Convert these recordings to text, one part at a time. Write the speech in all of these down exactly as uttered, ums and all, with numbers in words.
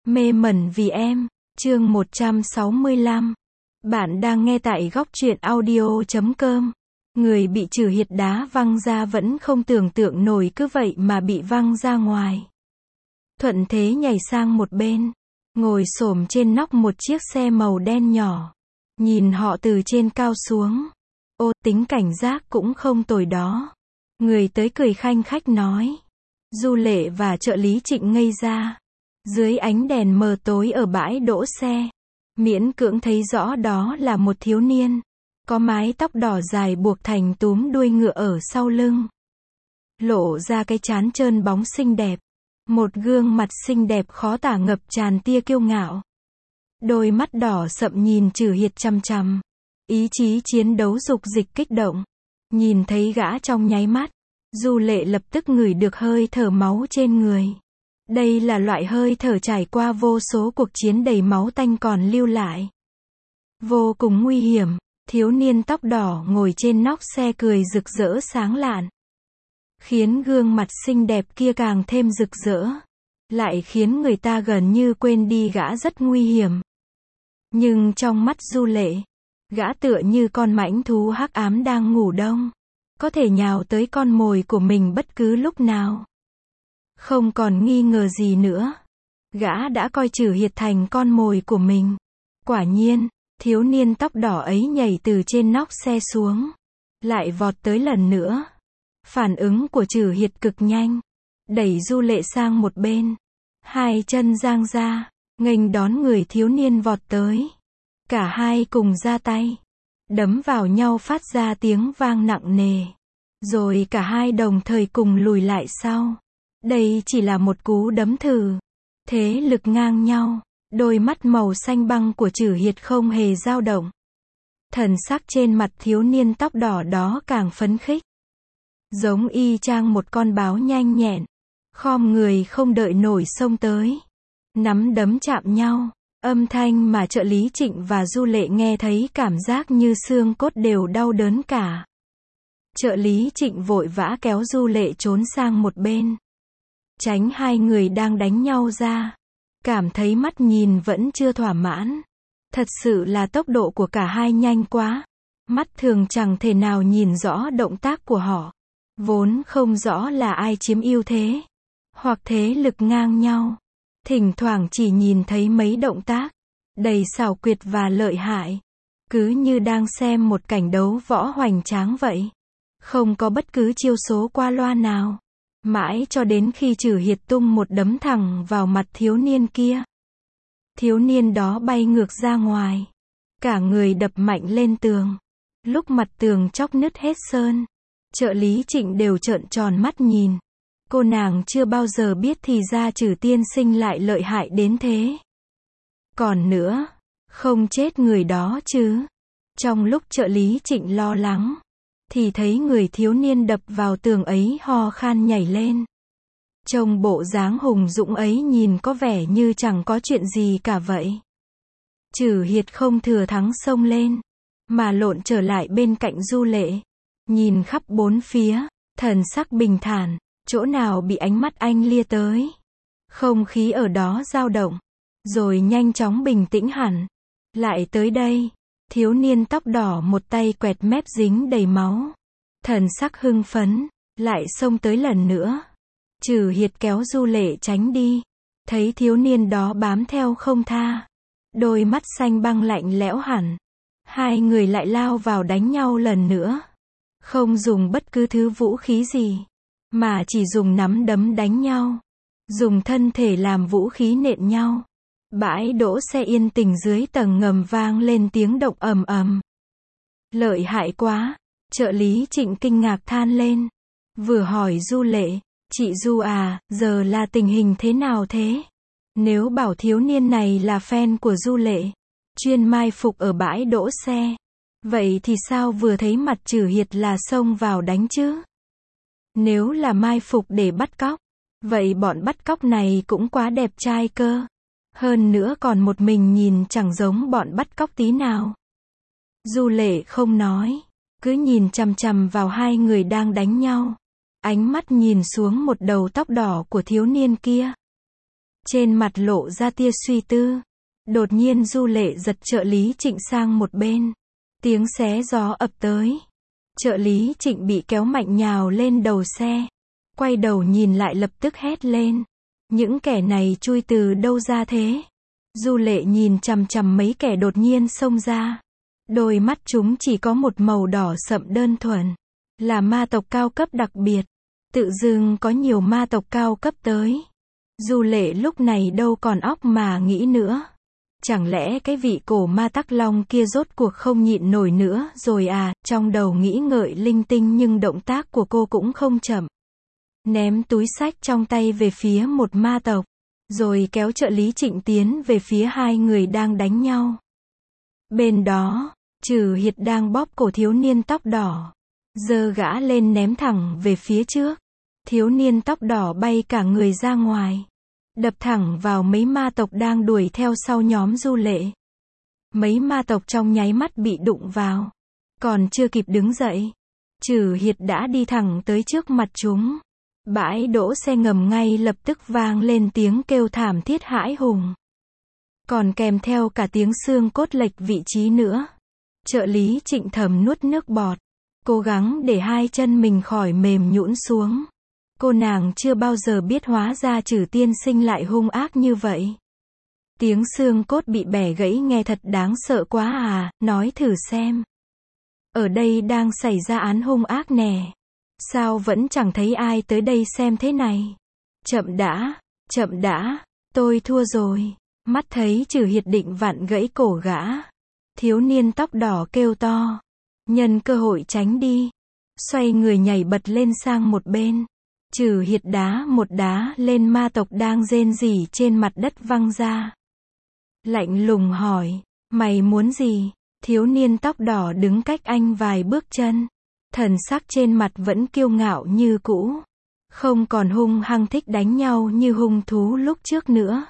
Mê mẩn vì em, chương một trăm sáu mươi lăm. Bạn đang nghe tại góc truyện audio chấm com. Người bị trừ hiệt đá văng ra vẫn không tưởng tượng nổi cứ vậy mà bị văng ra ngoài. Thuận thế nhảy sang một bên, ngồi xổm trên nóc một chiếc xe màu đen nhỏ. Nhìn họ từ trên cao xuống. Ô, tính cảnh giác cũng không tồi đó. Người tới cười khanh khách nói. Du Lệ và trợ lý Trịnh ngây ra. Dưới ánh đèn mờ tối ở bãi đỗ xe, miễn cưỡng thấy rõ đó là một thiếu niên, có mái tóc đỏ dài buộc thành túm đuôi ngựa ở sau lưng. Lộ ra cái trán trơn bóng xinh đẹp, một gương mặt xinh đẹp khó tả ngập tràn tia kiêu ngạo. Đôi mắt đỏ sậm nhìn Trừ Hiệt chằm chằm, ý chí chiến đấu dục dịch kích động. Nhìn thấy gã trong nháy mắt, Du Lệ lập tức ngửi được hơi thở máu trên người. Đây là loại hơi thở trải qua vô số cuộc chiến đầy máu tanh còn lưu lại. Vô cùng nguy hiểm, thiếu niên tóc đỏ ngồi trên nóc xe cười rực rỡ sáng lạn. Khiến gương mặt xinh đẹp kia càng thêm rực rỡ. Lại khiến người ta gần như quên đi gã rất nguy hiểm. Nhưng trong mắt Du Lệ, gã tựa như con mãnh thú hắc ám đang ngủ đông. Có thể nhào tới con mồi của mình bất cứ lúc nào. Không còn nghi ngờ gì nữa. Gã đã coi Trừ Hiệt thành con mồi của mình. Quả nhiên, thiếu niên tóc đỏ ấy nhảy từ trên nóc xe xuống. Lại vọt tới lần nữa. Phản ứng của Trừ Hiệt cực nhanh. Đẩy Du Lệ sang một bên. Hai chân giang ra, nghênh đón người thiếu niên vọt tới. Cả hai cùng ra tay. Đấm vào nhau phát ra tiếng vang nặng nề. Rồi cả hai đồng thời cùng lùi lại sau. Đây chỉ là một cú đấm thử. Thế lực ngang nhau. Đôi mắt màu xanh băng của Trừ Hiệt không hề dao động. Thần sắc trên mặt thiếu niên tóc đỏ đó càng phấn khích. Giống y chang một con báo nhanh nhẹn. Khom người không đợi nổi xông tới. Nắm đấm chạm nhau. Âm thanh mà trợ lý Trịnh và Du Lệ nghe thấy cảm giác như xương cốt đều đau đớn cả. Trợ lý Trịnh vội vã kéo Du Lệ trốn sang một bên. Tránh hai người đang đánh nhau ra. Cảm thấy mắt nhìn vẫn chưa thỏa mãn. Thật sự là tốc độ của cả hai nhanh quá. Mắt thường chẳng thể nào nhìn rõ động tác của họ. Vốn không rõ là ai chiếm ưu thế. Hoặc thế lực ngang nhau. Thỉnh thoảng chỉ nhìn thấy mấy động tác. Đầy xảo quyệt và lợi hại. Cứ như đang xem một cảnh đấu võ hoành tráng vậy. Không có bất cứ chiêu số qua loa nào. Mãi cho đến khi Trừ Hiệt tung một đấm thẳng vào mặt thiếu niên kia. Thiếu niên đó bay ngược ra ngoài. Cả người đập mạnh lên tường. Lúc mặt tường chóc nứt hết sơn. Trợ lý Trịnh đều trợn tròn mắt nhìn. Cô nàng chưa bao giờ biết thì ra Trừ tiên sinh lại lợi hại đến thế. Còn nữa, không chết người đó chứ. Trong lúc trợ lý Trịnh lo lắng, thì thấy người thiếu niên đập vào tường ấy ho khan nhảy lên. Trông bộ dáng hùng dũng ấy nhìn có vẻ như chẳng có chuyện gì cả vậy. Trừ Hiệt không thừa thắng xông lên, mà lộn trở lại bên cạnh Du Lệ. Nhìn khắp bốn phía, thần sắc bình thản, chỗ nào bị ánh mắt anh lia tới. Không khí ở đó dao động, rồi nhanh chóng bình tĩnh hẳn. Lại tới đây. Thiếu niên tóc đỏ một tay quẹt mép dính đầy máu. Thần sắc hưng phấn, lại xông tới lần nữa. Trừ Hiệt kéo Du Lệ tránh đi. Thấy thiếu niên đó bám theo không tha. Đôi mắt xanh băng lạnh lẽo hẳn. Hai người lại lao vào đánh nhau lần nữa. Không dùng bất cứ thứ vũ khí gì. Mà chỉ dùng nắm đấm đánh nhau. Dùng thân thể làm vũ khí nện nhau. Bãi đỗ xe yên tĩnh dưới tầng ngầm vang lên tiếng động ầm ầm. Lợi hại quá, trợ lý Trịnh kinh ngạc than lên. Vừa hỏi Du Lệ, chị Du à, giờ là tình hình thế nào thế? Nếu bảo thiếu niên này là fan của Du Lệ, chuyên mai phục ở bãi đỗ xe, vậy thì sao vừa thấy mặt Trừ Hiệt là xông vào đánh chứ? Nếu là mai phục để bắt cóc, vậy bọn bắt cóc này cũng quá đẹp trai cơ. Hơn nữa còn một mình nhìn chẳng giống bọn bắt cóc tí nào. Du Lệ không nói, cứ nhìn chằm chằm vào hai người đang đánh nhau. Ánh mắt nhìn xuống một đầu tóc đỏ của thiếu niên kia. Trên mặt lộ ra tia suy tư. Đột nhiên Du Lệ giật trợ lý Trịnh sang một bên. Tiếng xé gió ập tới. Trợ lý Trịnh bị kéo mạnh nhào lên đầu xe. Quay đầu nhìn lại lập tức hét lên. Những kẻ này chui từ đâu ra thế? Du Lệ nhìn chằm chằm mấy kẻ đột nhiên xông ra. Đôi mắt chúng chỉ có một màu đỏ sậm đơn thuần. Là ma tộc cao cấp đặc biệt. Tự dưng có nhiều ma tộc cao cấp tới. Du Lệ lúc này đâu còn óc mà nghĩ nữa. Chẳng lẽ cái vị cổ ma Tắc Long kia rốt cuộc không nhịn nổi nữa rồi à? Trong đầu nghĩ ngợi linh tinh nhưng động tác của cô cũng không chậm. Ném túi xách trong tay về phía một ma tộc. Rồi kéo trợ lý Trịnh tiến về phía hai người đang đánh nhau. Bên đó, Trừ Hiệt đang bóp cổ thiếu niên tóc đỏ. Giơ gã lên ném thẳng về phía trước. Thiếu niên tóc đỏ bay cả người ra ngoài. Đập thẳng vào mấy ma tộc đang đuổi theo sau nhóm Du Lệ. Mấy ma tộc trong nháy mắt bị đụng vào. Còn chưa kịp đứng dậy. Trừ Hiệt đã đi thẳng tới trước mặt chúng. Bãi đỗ xe ngầm ngay lập tức vang lên tiếng kêu thảm thiết hãi hùng. Còn kèm theo cả tiếng xương cốt lệch vị trí nữa. Trợ lý Trịnh thầm nuốt nước bọt. Cố gắng để hai chân mình khỏi mềm nhũn xuống. Cô nàng chưa bao giờ biết hóa ra Trừ tiên sinh lại hung ác như vậy. Tiếng xương cốt bị bẻ gãy nghe thật đáng sợ quá à, nói thử xem. Ở đây đang xảy ra án hung ác nè. Sao vẫn chẳng thấy ai tới đây xem thế này? Chậm đã, chậm đã, tôi thua rồi. Mắt thấy Trừ Hiệt định vặn gãy cổ gã. Thiếu niên tóc đỏ kêu to. Nhân cơ hội tránh đi. Xoay người nhảy bật lên sang một bên. Trừ Hiệt đá một đá lên ma tộc đang rên rỉ trên mặt đất văng ra. Lạnh lùng hỏi, mày muốn gì? Thiếu niên tóc đỏ đứng cách anh vài bước chân. Thần sắc trên mặt vẫn kiêu ngạo như cũ. Không còn hung hăng thích đánh nhau như hung thú lúc trước nữa.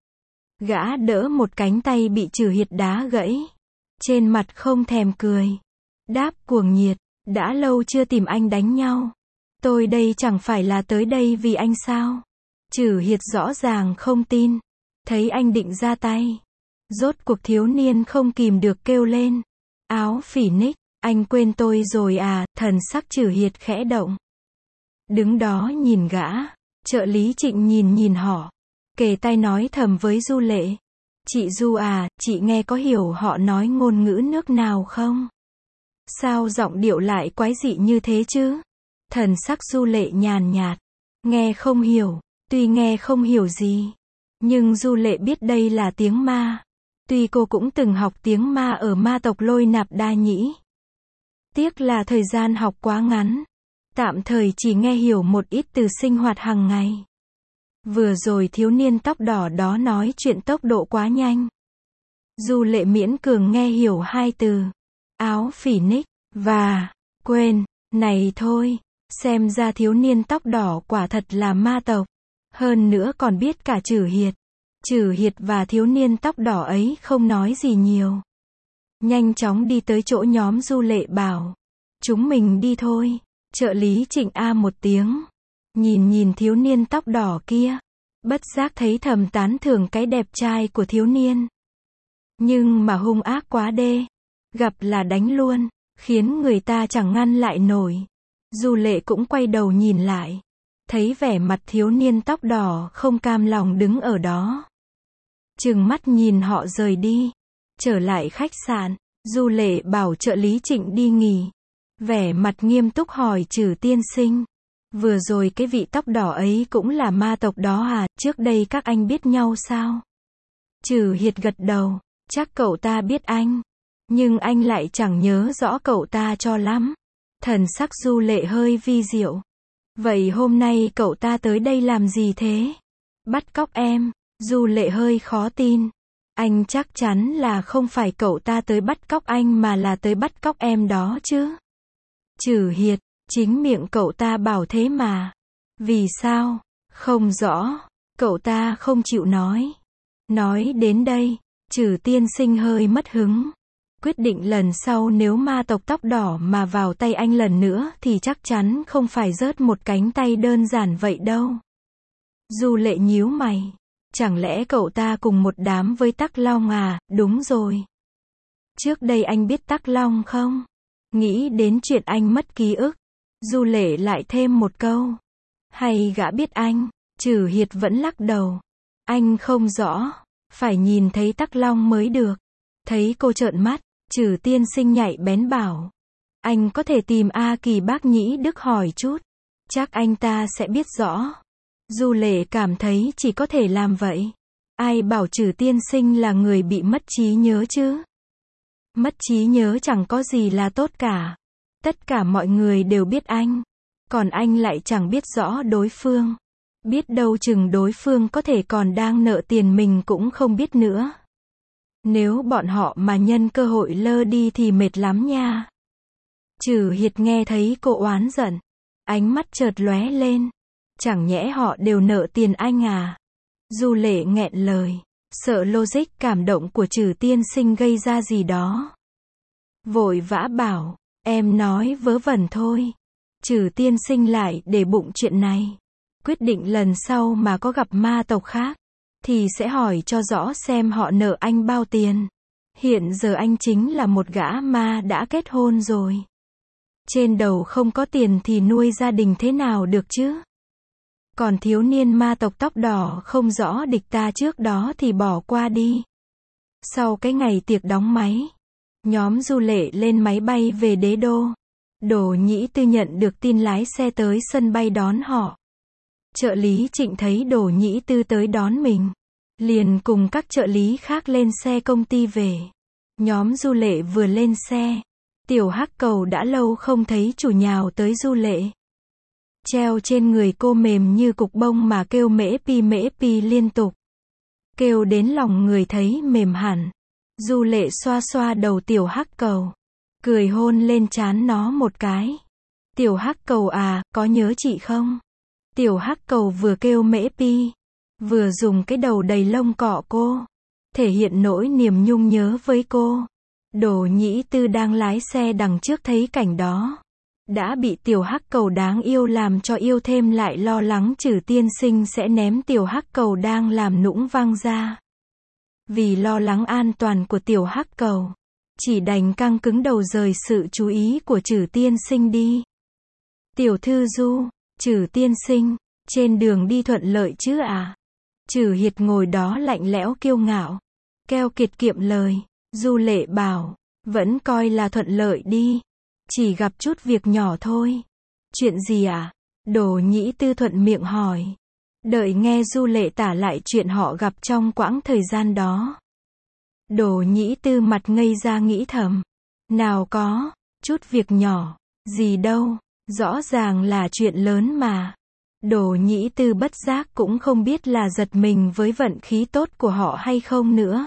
Gã đỡ một cánh tay bị Trừ Hiệt đá gãy. Trên mặt không thèm cười. Đáp cuồng nhiệt, đã lâu chưa tìm anh đánh nhau. Tôi đây chẳng phải là tới đây vì anh sao? Trừ Hiệt rõ ràng không tin. Thấy anh định ra tay. Rốt cuộc thiếu niên không kìm được kêu lên. Áo phỉ ních, anh quên tôi rồi à? Thần sắc Trừ Hiệt khẽ động. Đứng đó nhìn gã. Trợ lý Trịnh nhìn nhìn họ. Kề tai nói thầm với Du Lệ. Chị Du à, chị nghe có hiểu họ nói ngôn ngữ nước nào không? Sao giọng điệu lại quái dị như thế chứ? Thần sắc Du Lệ nhàn nhạt. Nghe không hiểu, tuy nghe không hiểu gì. Nhưng Du Lệ biết đây là tiếng ma. Tuy cô cũng từng học tiếng ma ở ma tộc Lôi Nạp Đa Nhĩ. Tiếc là thời gian học quá ngắn. Tạm thời chỉ nghe hiểu một ít từ sinh hoạt hàng ngày. Vừa rồi thiếu niên tóc đỏ đó nói chuyện tốc độ quá nhanh. Du Lệ miễn cường nghe hiểu hai từ. Áo phỉ ních, và, quên, này thôi. Xem ra thiếu niên tóc đỏ quả thật là ma tộc. Hơn nữa còn biết cả Trừ Hiệt. Trừ Hiệt và thiếu niên tóc đỏ ấy không nói gì nhiều. Nhanh chóng đi tới chỗ nhóm Du Lệ bảo. Chúng mình đi thôi. Trợ lý Trịnh a một tiếng. Nhìn nhìn thiếu niên tóc đỏ kia. Bất giác thấy thầm tán thưởng cái đẹp trai của thiếu niên. Nhưng mà hung ác quá đê. Gặp là đánh luôn. Khiến người ta chẳng ngăn lại nổi. Du Lệ cũng quay đầu nhìn lại. Thấy vẻ mặt thiếu niên tóc đỏ không cam lòng đứng ở đó. Trừng mắt nhìn họ rời đi. Trở lại khách sạn. Du Lệ bảo trợ lý Trịnh đi nghỉ. Vẻ mặt nghiêm túc hỏi Trừ tiên sinh. Vừa rồi cái vị tóc đỏ ấy cũng là ma tộc đó à? Trước đây các anh biết nhau sao? Trừ Hiệt gật đầu. Chắc cậu ta biết anh. Nhưng anh lại chẳng nhớ rõ cậu ta cho lắm. Thần sắc Du Lệ hơi vi diệu. Vậy hôm nay cậu ta tới đây làm gì thế? Bắt cóc em. Du Lệ hơi khó tin. Anh chắc chắn là không phải cậu ta tới bắt cóc anh mà là tới bắt cóc em đó chứ. Trừ Hiệt, chính miệng cậu ta bảo thế mà. Vì sao? Không rõ. Cậu ta không chịu nói. Nói đến đây, Trừ tiên sinh hơi mất hứng. Quyết định lần sau nếu ma tộc tóc đỏ mà vào tay anh lần nữa thì chắc chắn không phải rớt một cánh tay đơn giản vậy đâu. Du Lệ nhíu mày. Chẳng lẽ cậu ta cùng một đám với Tắc Long à? Đúng rồi. Trước đây anh biết Tắc Long không? Nghĩ đến chuyện anh mất ký ức, Du Lệ lại thêm một câu. Hay gã biết anh? Trử Hiệt vẫn lắc đầu. Anh không rõ, phải nhìn thấy Tắc Long mới được. Thấy cô trợn mắt, Trử tiên sinh nhạy bén bảo. Anh có thể tìm A Kỳ Bác Nhĩ Đức hỏi chút. Chắc anh ta sẽ biết rõ. Du Lệ cảm thấy chỉ có thể làm vậy. Ai bảo Trử tiên sinh là người bị mất trí nhớ chứ? Mất trí nhớ chẳng có gì là tốt cả. Tất cả mọi người đều biết anh. Còn anh lại chẳng biết rõ đối phương. Biết đâu chừng đối phương có thể còn đang nợ tiền mình cũng không biết nữa. Nếu bọn họ mà nhân cơ hội lơ đi thì mệt lắm nha. Trử Hiệt nghe thấy cô oán giận. Ánh mắt chợt lóe lên. Chẳng nhẽ họ đều nợ tiền anh à? Du Lệ nghẹn lời. Sợ logic cảm động của Trử tiên sinh gây ra gì đó. Vội vã bảo. Em nói vớ vẩn thôi. Trử tiên sinh lại để bụng chuyện này. Quyết định lần sau mà có gặp ma tộc khác, thì sẽ hỏi cho rõ xem họ nợ anh bao tiền. Hiện giờ anh chính là một gã ma đã kết hôn rồi. Trên đầu không có tiền thì nuôi gia đình thế nào được chứ? Còn thiếu niên ma tộc tóc đỏ không rõ địch ta trước đó thì bỏ qua đi. Sau cái ngày tiệc đóng máy, nhóm Du Lệ lên máy bay về Đế Đô. Đỗ Nhĩ Tư nhận được tin lái xe tới sân bay đón họ. Trợ lý Trịnh thấy Đỗ Nhĩ Tư tới đón mình, liền cùng các trợ lý khác lên xe công ty về. Nhóm Du Lệ vừa lên xe, Tiểu Hắc Cầu đã lâu không thấy chủ nhào tới Du Lệ. Treo trên người cô mềm như cục bông mà kêu mễ pi mễ pi liên tục. Kêu đến lòng người thấy mềm hẳn. Du Lệ xoa xoa đầu Tiểu Hắc Cầu, cười hôn lên trán nó một cái. Tiểu Hắc Cầu à, có nhớ chị không? Tiểu Hắc Cầu vừa kêu mễ pi, vừa dùng cái đầu đầy lông cọ cô, thể hiện nỗi niềm nhung nhớ với cô. Đỗ Nhĩ Tư đang lái xe đằng trước thấy cảnh đó, đã bị Tiểu Hắc Cầu đáng yêu làm cho yêu thêm, lại lo lắng Trử tiên sinh sẽ ném Tiểu Hắc Cầu đang làm nũng văng ra. Vì lo lắng an toàn của Tiểu Hắc Cầu, chỉ đành căng cứng đầu rời sự chú ý của Trử tiên sinh đi. Tiểu thư Du, Trử tiên sinh, trên đường đi thuận lợi chứ à? Trử Hiệt ngồi đó lạnh lẽo kiêu ngạo, keo kiệt kiệm lời. Du Lệ bảo, vẫn coi là thuận lợi đi. Chỉ gặp chút việc nhỏ thôi. Chuyện gì à? Đỗ Nhĩ Tư thuận miệng hỏi. Đợi nghe Du Lệ tả lại chuyện họ gặp trong quãng thời gian đó. Đỗ Nhĩ Tư mặt ngây ra nghĩ thầm. Nào có, chút việc nhỏ, gì đâu, rõ ràng là chuyện lớn mà. Đỗ Nhĩ Tư bất giác cũng không biết là giật mình với vận khí tốt của họ hay không nữa.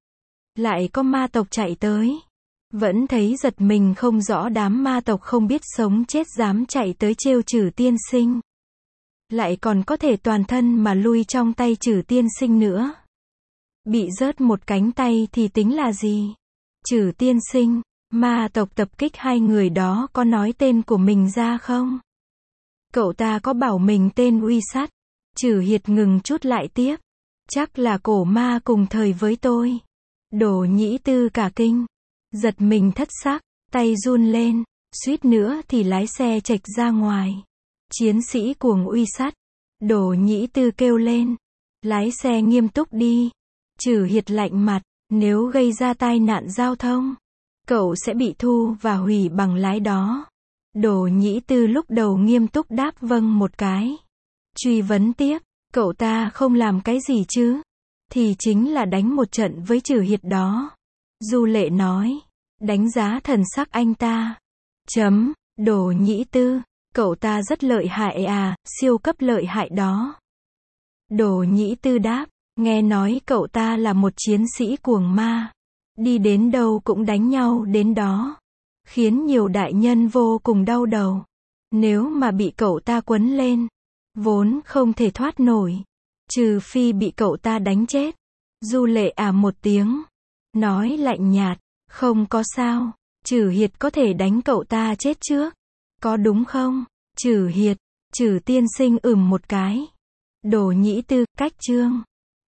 Lại có ma tộc chạy tới. Vẫn thấy giật mình không rõ đám ma tộc không biết sống chết dám chạy tới trêu Trử tiên sinh. Lại còn có thể toàn thân mà lui trong tay Trử tiên sinh nữa. Bị rớt một cánh tay thì tính là gì? Trử tiên sinh, ma tộc tập kích hai người đó có nói tên của mình ra không? Cậu ta có bảo mình tên Uy Sắt. Trử Hiệt ngừng chút lại tiếp. Chắc là cổ ma cùng thời với tôi. Đỗ Nhĩ Tư cả kinh, giật mình thất sắc, tay run lên, suýt nữa thì lái xe chệch ra ngoài. Chiến sĩ cuồng Uy Sắt. Đỗ Nhĩ Tư kêu lên. Lái xe nghiêm túc đi. Trử Hiệt lạnh mặt, nếu gây ra tai nạn giao thông, cậu sẽ bị thu và hủy bằng lái đó. Đỗ Nhĩ Tư lúc đầu nghiêm túc đáp vâng một cái. Truy vấn tiếp, cậu ta không làm cái gì chứ? Thì chính là đánh một trận với Trử Hiệt đó. Du Lệ nói, đánh giá thần sắc anh ta. Chấm, Đỗ Nhĩ Tư, cậu ta rất lợi hại à, siêu cấp lợi hại đó. Đỗ Nhĩ Tư đáp, nghe nói cậu ta là một chiến sĩ cuồng ma. Đi đến đâu cũng đánh nhau đến đó. Khiến nhiều đại nhân vô cùng đau đầu. Nếu mà bị cậu ta quấn lên, vốn không thể thoát nổi. Trừ phi bị cậu ta đánh chết. Du Lệ à một tiếng, nói lạnh nhạt, không có sao, Trử Hiệt có thể đánh cậu ta chết trước. Có đúng không? Trử Hiệt, Trử tiên sinh ừm một cái. Đỗ Nhĩ Tư, cách chương.